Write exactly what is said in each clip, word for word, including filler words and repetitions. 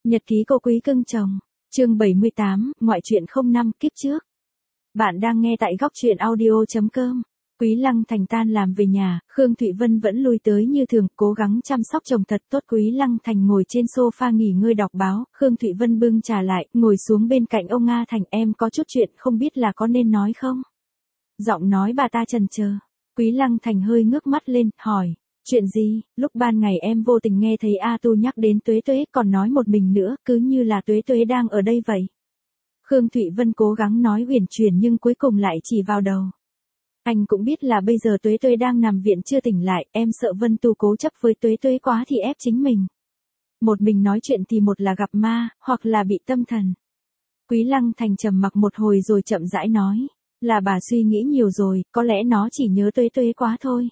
Nhật ký cô quý cưng chồng, chương bảy mươi tám, ngoại truyện không năm kiếp trước. Bạn đang nghe tại góc truyện audio chấm com. Quý Lăng Thành tan làm về nhà, Khương Thụy Vân vẫn lui tới như thường, cố gắng chăm sóc chồng thật tốt. Quý Lăng Thành ngồi trên sofa nghỉ ngơi đọc báo, Khương Thụy Vân bưng trà lại, ngồi xuống bên cạnh ông Nga Thành. Em có chút chuyện không biết là có nên nói không? Giọng nói bà ta chần chờ. Quý Lăng Thành hơi ngước mắt lên, hỏi. Chuyện gì? Lúc ban ngày em vô tình nghe thấy A Tu nhắc đến Tuế Tuế, còn nói một mình nữa, cứ như là Tuế Tuế đang ở đây vậy. Khương Thụy Vân cố gắng nói uyển chuyển nhưng cuối cùng lại chỉ vào đầu. Anh cũng biết là bây giờ Tuế Tuế đang nằm viện chưa tỉnh lại, em sợ Vân Tu cố chấp với Tuế Tuế quá thì ép chính mình. Một mình nói chuyện thì một là gặp ma, hoặc là bị tâm thần. Quý Lăng Thành trầm mặc một hồi rồi chậm rãi nói, là bà suy nghĩ nhiều rồi, có lẽ nó chỉ nhớ Tuế Tuế quá thôi.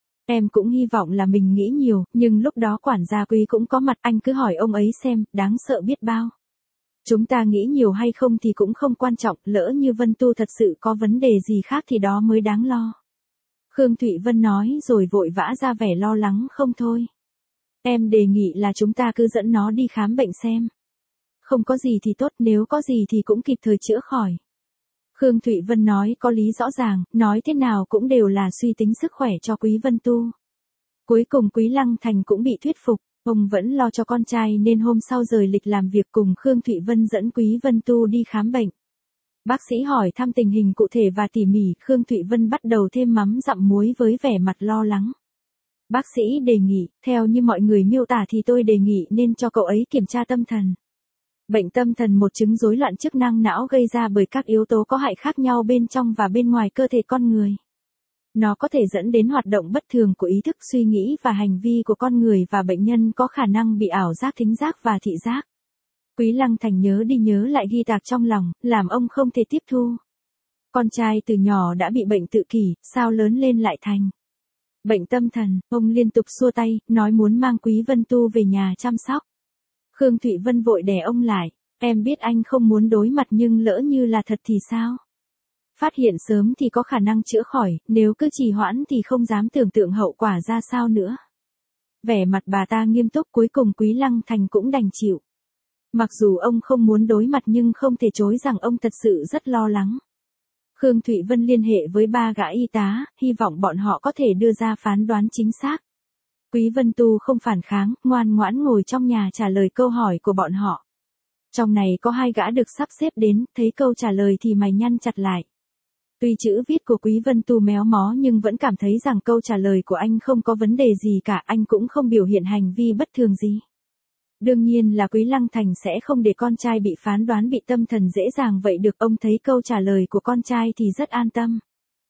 Em cũng hy vọng là mình nghĩ nhiều, nhưng lúc đó quản gia Quý cũng có mặt, anh cứ hỏi ông ấy xem, đáng sợ biết bao. Chúng ta nghĩ nhiều hay không thì cũng không quan trọng, lỡ như Vân Tu thật sự có vấn đề gì khác thì đó mới đáng lo. Khương Thụy Vân nói rồi vội vã ra vẻ lo lắng không thôi. Em đề nghị là chúng ta cứ dẫn nó đi khám bệnh xem. Không có gì thì tốt, nếu có gì thì cũng kịp thời chữa khỏi. Khương Thụy Vân nói có lý rõ ràng, nói thế nào cũng đều là suy tính sức khỏe cho Quý Vân Tu. Cuối cùng Quý Lăng Thành cũng bị thuyết phục, ông vẫn lo cho con trai nên hôm sau rời lịch làm việc cùng Khương Thụy Vân dẫn Quý Vân Tu đi khám bệnh. Bác sĩ hỏi thăm tình hình cụ thể và tỉ mỉ, Khương Thụy Vân bắt đầu thêm mắm dặm muối với vẻ mặt lo lắng. Bác sĩ đề nghị, theo như mọi người miêu tả thì tôi đề nghị nên cho cậu ấy kiểm tra tâm thần. Bệnh tâm thần một chứng rối loạn chức năng não gây ra bởi các yếu tố có hại khác nhau bên trong và bên ngoài cơ thể con người. Nó có thể dẫn đến hoạt động bất thường của ý thức, suy nghĩ và hành vi của con người và bệnh nhân có khả năng bị ảo giác thính giác và thị giác. Quý Lăng Thành nhớ đi nhớ lại ghi tạc trong lòng, làm ông không thể tiếp thu. Con trai từ nhỏ đã bị bệnh tự kỷ, sao lớn lên lại thành bệnh tâm thần, ông liên tục xua tay, nói muốn mang Quý Vân Tu về nhà chăm sóc. Khương Thụy Vân vội đè ông lại, em biết anh không muốn đối mặt nhưng lỡ như là thật thì sao? Phát hiện sớm thì có khả năng chữa khỏi, nếu cứ trì hoãn thì không dám tưởng tượng hậu quả ra sao nữa. Vẻ mặt bà ta nghiêm túc, cuối cùng Quý Lăng Thành cũng đành chịu. Mặc dù ông không muốn đối mặt nhưng không thể chối rằng ông thật sự rất lo lắng. Khương Thụy Vân liên hệ với ba gã y tá, hy vọng bọn họ có thể đưa ra phán đoán chính xác. Quý Vân Tu không phản kháng, ngoan ngoãn ngồi trong nhà trả lời câu hỏi của bọn họ. Trong này có hai gã được sắp xếp đến, thấy câu trả lời thì mày nhăn chặt lại. Tuy chữ viết của Quý Vân Tu méo mó nhưng vẫn cảm thấy rằng câu trả lời của anh không có vấn đề gì cả, anh cũng không biểu hiện hành vi bất thường gì. Đương nhiên là Quý Lăng Thành sẽ không để con trai bị phán đoán bị tâm thần dễ dàng vậy được, ông thấy câu trả lời của con trai thì rất an tâm.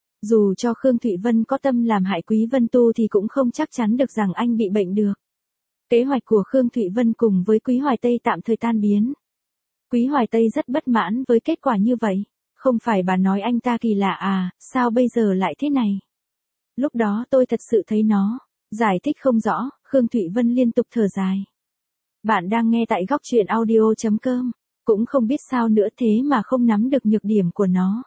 Dù cho Khương Thụy Vân có tâm làm hại Quý Vân Tu thì cũng không chắc chắn được rằng anh bị bệnh được. Kế hoạch của Khương Thụy Vân cùng với Quý Hoài Tây tạm thời tan biến. Quý Hoài Tây rất bất mãn với kết quả như vậy. Không phải bà nói anh ta kỳ lạ à, sao bây giờ lại thế này? Lúc đó tôi thật sự thấy nó. Giải thích không rõ, Khương Thụy Vân liên tục thở dài. Bạn đang nghe tại góc truyện audio chấm com. Cũng không biết sao nữa thế mà không nắm được nhược điểm của nó.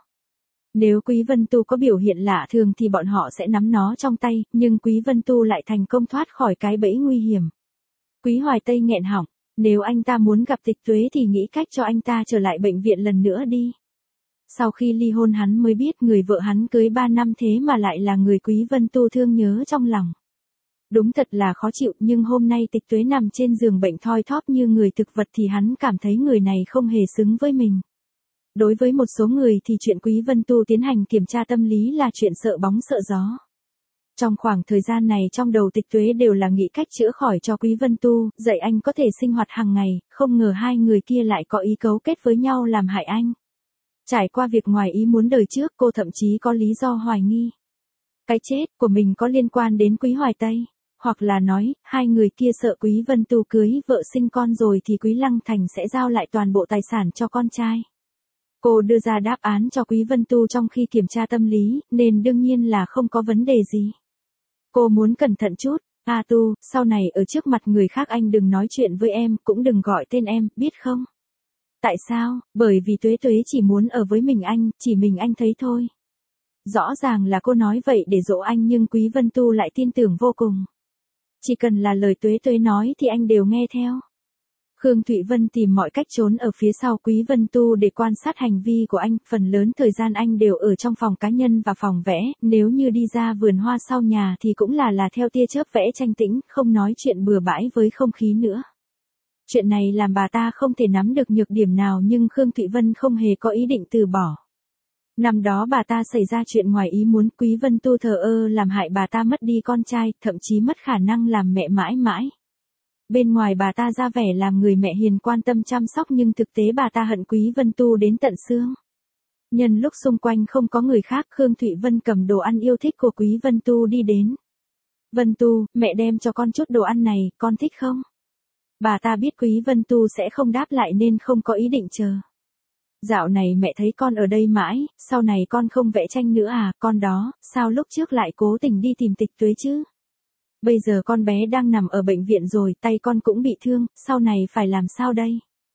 Nếu Quý Vân Tu có biểu hiện lạ thường thì bọn họ sẽ nắm nó trong tay, nhưng Quý Vân Tu lại thành công thoát khỏi cái bẫy nguy hiểm. Quý Hoài Tây nghẹn họng, nếu anh ta muốn gặp Tịch Tuế thì nghĩ cách cho anh ta trở lại bệnh viện lần nữa đi. Sau khi ly hôn hắn mới biết người vợ hắn cưới ba năm thế mà lại là người Quý Vân Tu thương nhớ trong lòng. Đúng thật là khó chịu, nhưng hôm nay Tịch Tuế nằm trên giường bệnh thoi thóp như người thực vật thì hắn cảm thấy người này không hề xứng với mình. Đối với một số người thì chuyện Quý Vân Tu tiến hành kiểm tra tâm lý là chuyện sợ bóng sợ gió. Trong khoảng thời gian này trong đầu Tịch Tuế đều là nghĩ cách chữa khỏi cho Quý Vân Tu, dạy anh có thể sinh hoạt hàng ngày, không ngờ hai người kia lại có ý cấu kết với nhau làm hại anh. Trải qua việc ngoài ý muốn đời trước, cô thậm chí có lý do hoài nghi. Cái chết của mình có liên quan đến Quý Hoài Tây, hoặc là nói, hai người kia sợ Quý Vân Tu cưới vợ sinh con rồi thì Quý Lăng Thành sẽ giao lại toàn bộ tài sản cho con trai. Cô đưa ra đáp án cho Quý Vân Tu trong khi kiểm tra tâm lý, nên đương nhiên là không có vấn đề gì. Cô muốn cẩn thận chút, A Tu, sau này ở trước mặt người khác anh đừng nói chuyện với em, cũng đừng gọi tên em, biết không? Tại sao? Bởi vì Tuế Tuế chỉ muốn ở với mình anh, chỉ mình anh thấy thôi. Rõ ràng là cô nói vậy để dỗ anh nhưng Quý Vân Tu lại tin tưởng vô cùng. Chỉ cần là lời Tuế Tuế nói thì anh đều nghe theo. Khương Thụy Vân tìm mọi cách trốn ở phía sau Quý Vân Tu để quan sát hành vi của anh, phần lớn thời gian anh đều ở trong phòng cá nhân và phòng vẽ, nếu như đi ra vườn hoa sau nhà thì cũng là là theo tia chớp vẽ tranh tĩnh, không nói chuyện bừa bãi với không khí nữa. Chuyện này làm bà ta không thể nắm được nhược điểm nào nhưng Khương Thụy Vân không hề có ý định từ bỏ. Năm đó bà ta xảy ra chuyện ngoài ý muốn, Quý Vân Tu thờ ơ làm hại bà ta mất đi con trai, thậm chí mất khả năng làm mẹ mãi mãi. Bên ngoài bà ta ra vẻ làm người mẹ hiền quan tâm chăm sóc nhưng thực tế bà ta hận Quý Vân Tu đến tận xương. Nhân lúc xung quanh không có người khác, Khương Thụy Vân cầm đồ ăn yêu thích của Quý Vân Tu đi đến. Vân Tu, mẹ đem cho con chút đồ ăn này, con thích không? Bà ta biết Quý Vân Tu sẽ không đáp lại nên không có ý định chờ. Dạo này mẹ thấy con ở đây mãi, sau này con không vẽ tranh nữa à, con đó, sao lúc trước lại cố tình đi tìm Tịch Tuế chứ? Bây giờ con bé đang nằm ở bệnh viện rồi, tay con cũng bị thương, sau này phải làm sao đây?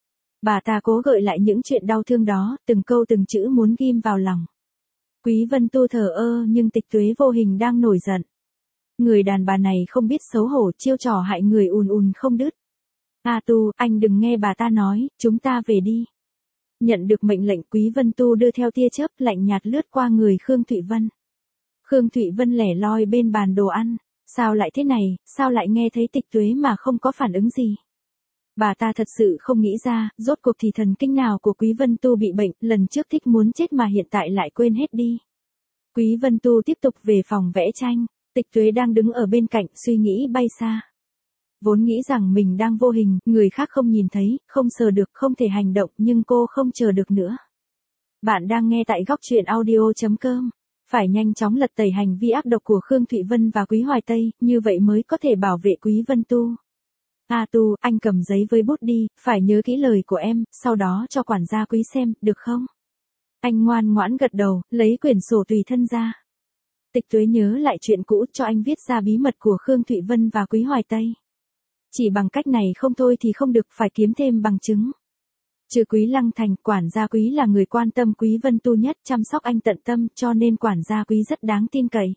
Bà ta cố gợi lại những chuyện đau thương đó, từng câu từng chữ muốn ghim vào lòng. Quý Vân Tu thờ ơ nhưng Tịch Tuế vô hình đang nổi giận. Người đàn bà này không biết xấu hổ, chiêu trò hại người ùn ùn không đứt. A Tu, anh đừng nghe bà ta nói, chúng ta về đi. Nhận được mệnh lệnh, Quý Vân Tu đưa theo tia chớp lạnh nhạt lướt qua người Khương Thụy Vân. Khương Thụy Vân lẻ loi bên bàn đồ ăn. Sao lại thế này, sao lại nghe thấy Tịch Tuế mà không có phản ứng gì? Bà ta thật sự không nghĩ ra, rốt cuộc thì thần kinh nào của Quý Vân Tu bị bệnh, lần trước thích muốn chết mà hiện tại lại quên hết đi. Quý Vân Tu tiếp tục về phòng vẽ tranh, Tịch Tuế đang đứng ở bên cạnh, suy nghĩ bay xa. Vốn nghĩ rằng mình đang vô hình, người khác không nhìn thấy, không sờ được, không thể hành động, nhưng cô không chờ được nữa. Bạn đang nghe tại góc truyện audio chấm com. Phải nhanh chóng lật tẩy hành vi ác độc của Khương Thụy Vân và Quý Hoài Tây, như vậy mới có thể bảo vệ Quý Vân Tu. A Tu, anh cầm giấy với bút đi, phải nhớ kỹ lời của em, sau đó cho quản gia Quý xem, được không? Anh ngoan ngoãn gật đầu, lấy quyển sổ tùy thân ra. Tịch Tuế nhớ lại chuyện cũ cho anh viết ra bí mật của Khương Thụy Vân và Quý Hoài Tây. Chỉ bằng cách này không thôi thì không được, phải kiếm thêm bằng chứng. Trừ Quý Lăng Thành, quản gia Quý là người quan tâm Quý Vân Tu nhất, chăm sóc anh tận tâm, cho nên quản gia Quý rất đáng tin cậy.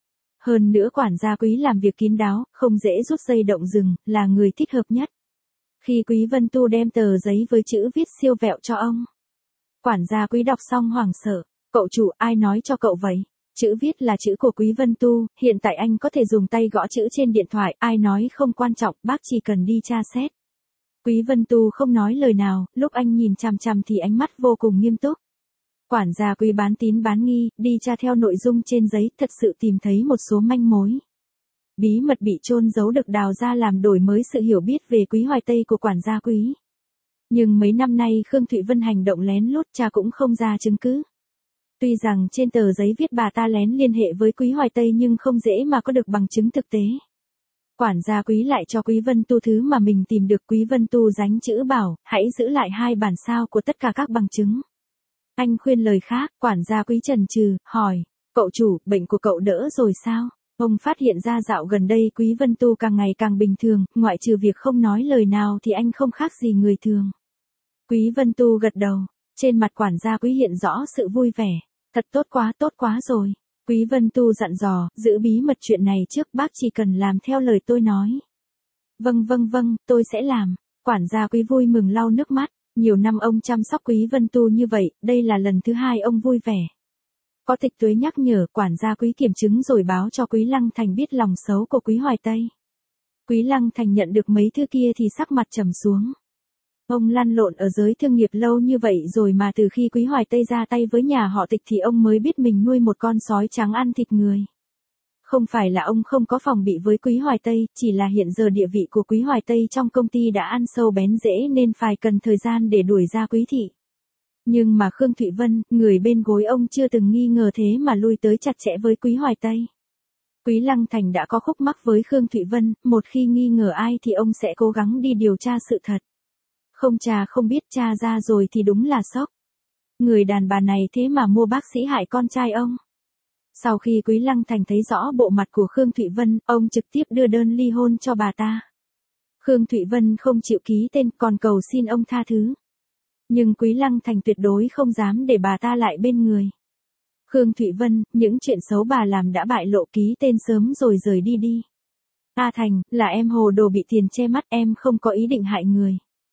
Hơn nữa quản gia Quý làm việc kín đáo, không dễ rút dây động rừng, là người thích hợp nhất. Khi Quý Vân Tu đem tờ giấy với chữ viết siêu vẹo cho ông, quản gia Quý đọc xong hoảng sợ, cậu chủ, ai nói cho cậu vậy? Chữ viết là chữ của Quý Vân Tu, hiện tại anh có thể dùng tay gõ chữ trên điện thoại, ai nói không quan trọng, bác chỉ cần đi tra xét. Quý Vân Tu không nói lời nào, lúc anh nhìn chằm chằm thì ánh mắt vô cùng nghiêm túc. Quản gia Quý bán tín bán nghi, đi tra theo nội dung trên giấy, thật sự tìm thấy một số manh mối. Bí mật bị chôn giấu được đào ra làm đổi mới sự hiểu biết về Quý Hoài Tây của quản gia Quý. Nhưng mấy năm nay Khương Thụy Vân hành động lén lút, cha cũng không ra chứng cứ. Tuy rằng trên tờ giấy viết bà ta lén liên hệ với Quý Hoài Tây nhưng không dễ mà có được bằng chứng thực tế. Quản gia Quý lại cho Quý Vân Tu thứ mà mình tìm được. Quý Vân Tu dánh chữ bảo, hãy giữ lại hai bản sao của tất cả các bằng chứng. Anh khuyên lời khác, quản gia Quý chần chừ, hỏi, cậu chủ, bệnh của cậu đỡ rồi sao? Ông phát hiện ra dạo gần đây Quý Vân Tu càng ngày càng bình thường, ngoại trừ việc không nói lời nào thì anh không khác gì người thường. Quý Vân Tu gật đầu, trên mặt quản gia Quý hiện rõ sự vui vẻ, thật tốt quá, tốt quá rồi. Quý Vân Tu dặn dò, giữ bí mật chuyện này trước, bác chỉ cần làm theo lời tôi nói. Vâng vâng vâng, tôi sẽ làm. Quản gia Quý vui mừng lau nước mắt, nhiều năm ông chăm sóc Quý Vân Tu như vậy, đây là lần thứ hai ông vui vẻ. Có Tịch Tuế nhắc nhở, quản gia Quý kiểm chứng rồi báo cho Quý Lăng Thành biết lòng xấu của Quý Hoài Tây. Quý Lăng Thành nhận được mấy thứ kia thì sắc mặt trầm xuống. Ông lăn lộn ở giới thương nghiệp lâu như vậy rồi mà từ khi Quý Hoài Tây ra tay với nhà họ Tịch thì ông mới biết mình nuôi một con sói trắng ăn thịt người. Không phải là ông không có phòng bị với Quý Hoài Tây, chỉ là hiện giờ địa vị của Quý Hoài Tây trong công ty đã ăn sâu bén rễ nên phải cần thời gian để đuổi ra Quý thị. Nhưng mà Khương Thụy Vân, người bên gối ông chưa từng nghi ngờ thế mà lui tới chặt chẽ với Quý Hoài Tây. Quý Lăng Thành đã có khúc mắc với Khương Thụy Vân, một khi nghi ngờ ai thì ông sẽ cố gắng đi điều tra sự thật. Không trà không biết, tra ra rồi thì đúng là sốc. Người đàn bà này thế mà mua bác sĩ hại con trai ông. Sau khi Quý Lăng Thành thấy rõ bộ mặt của Khương Thụy Vân, ông trực tiếp đưa đơn ly hôn cho bà ta. Khương Thụy Vân không chịu ký tên, còn cầu xin ông tha thứ. Nhưng Quý Lăng Thành tuyệt đối không dám để bà ta lại bên người. Khương Thụy Vân, những chuyện xấu bà làm đã bại lộ, ký tên sớm rồi rời đi đi. A Thành, là em hồ đồ bị tiền che mắt, em không có ý định hại người.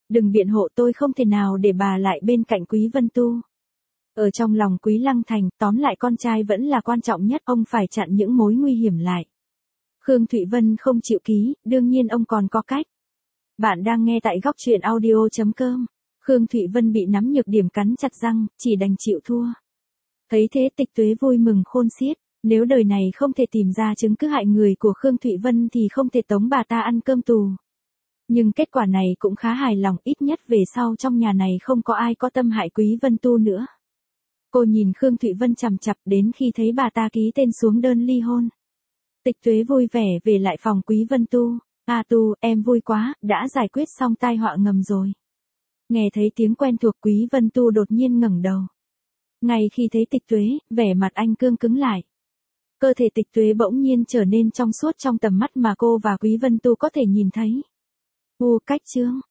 Đừng biện hộ, tôi không thể nào để bà lại bên cạnh Quý Vân Tu. Ở trong lòng Quý Lăng Thành, tóm lại con trai vẫn là quan trọng nhất, ông phải chặn những mối nguy hiểm lại. Khương Thụy Vân không chịu ký, đương nhiên ông còn có cách. Bạn đang nghe tại góc truyện audio.com. Khương Thụy Vân bị nắm nhược điểm cắn chặt răng, chỉ đành chịu thua. Thấy thế Tịch Tuế vui mừng khôn xiết, nếu đời này không thể tìm ra chứng cứ hại người của Khương Thụy Vân thì không thể tống bà ta ăn cơm tù. Nhưng kết quả này cũng khá hài lòng, ít nhất về sau trong nhà này không có ai có tâm hại Quý Vân Tu nữa. Cô nhìn Khương Thụy Vân chằm chằm đến khi thấy bà ta ký tên xuống đơn ly hôn. Tịch Tuế vui vẻ về lại phòng Quý Vân Tu. A Tu, em vui quá, đã giải quyết xong tai họa ngầm rồi. Nghe thấy tiếng quen thuộc Quý Vân Tu đột nhiên ngẩng đầu. Ngay khi thấy Tịch Tuế, vẻ mặt anh cương cứng lại. Cơ thể Tịch Tuế bỗng nhiên trở nên trong suốt trong tầm mắt mà cô và Quý Vân Tu có thể nhìn thấy. U cách chương.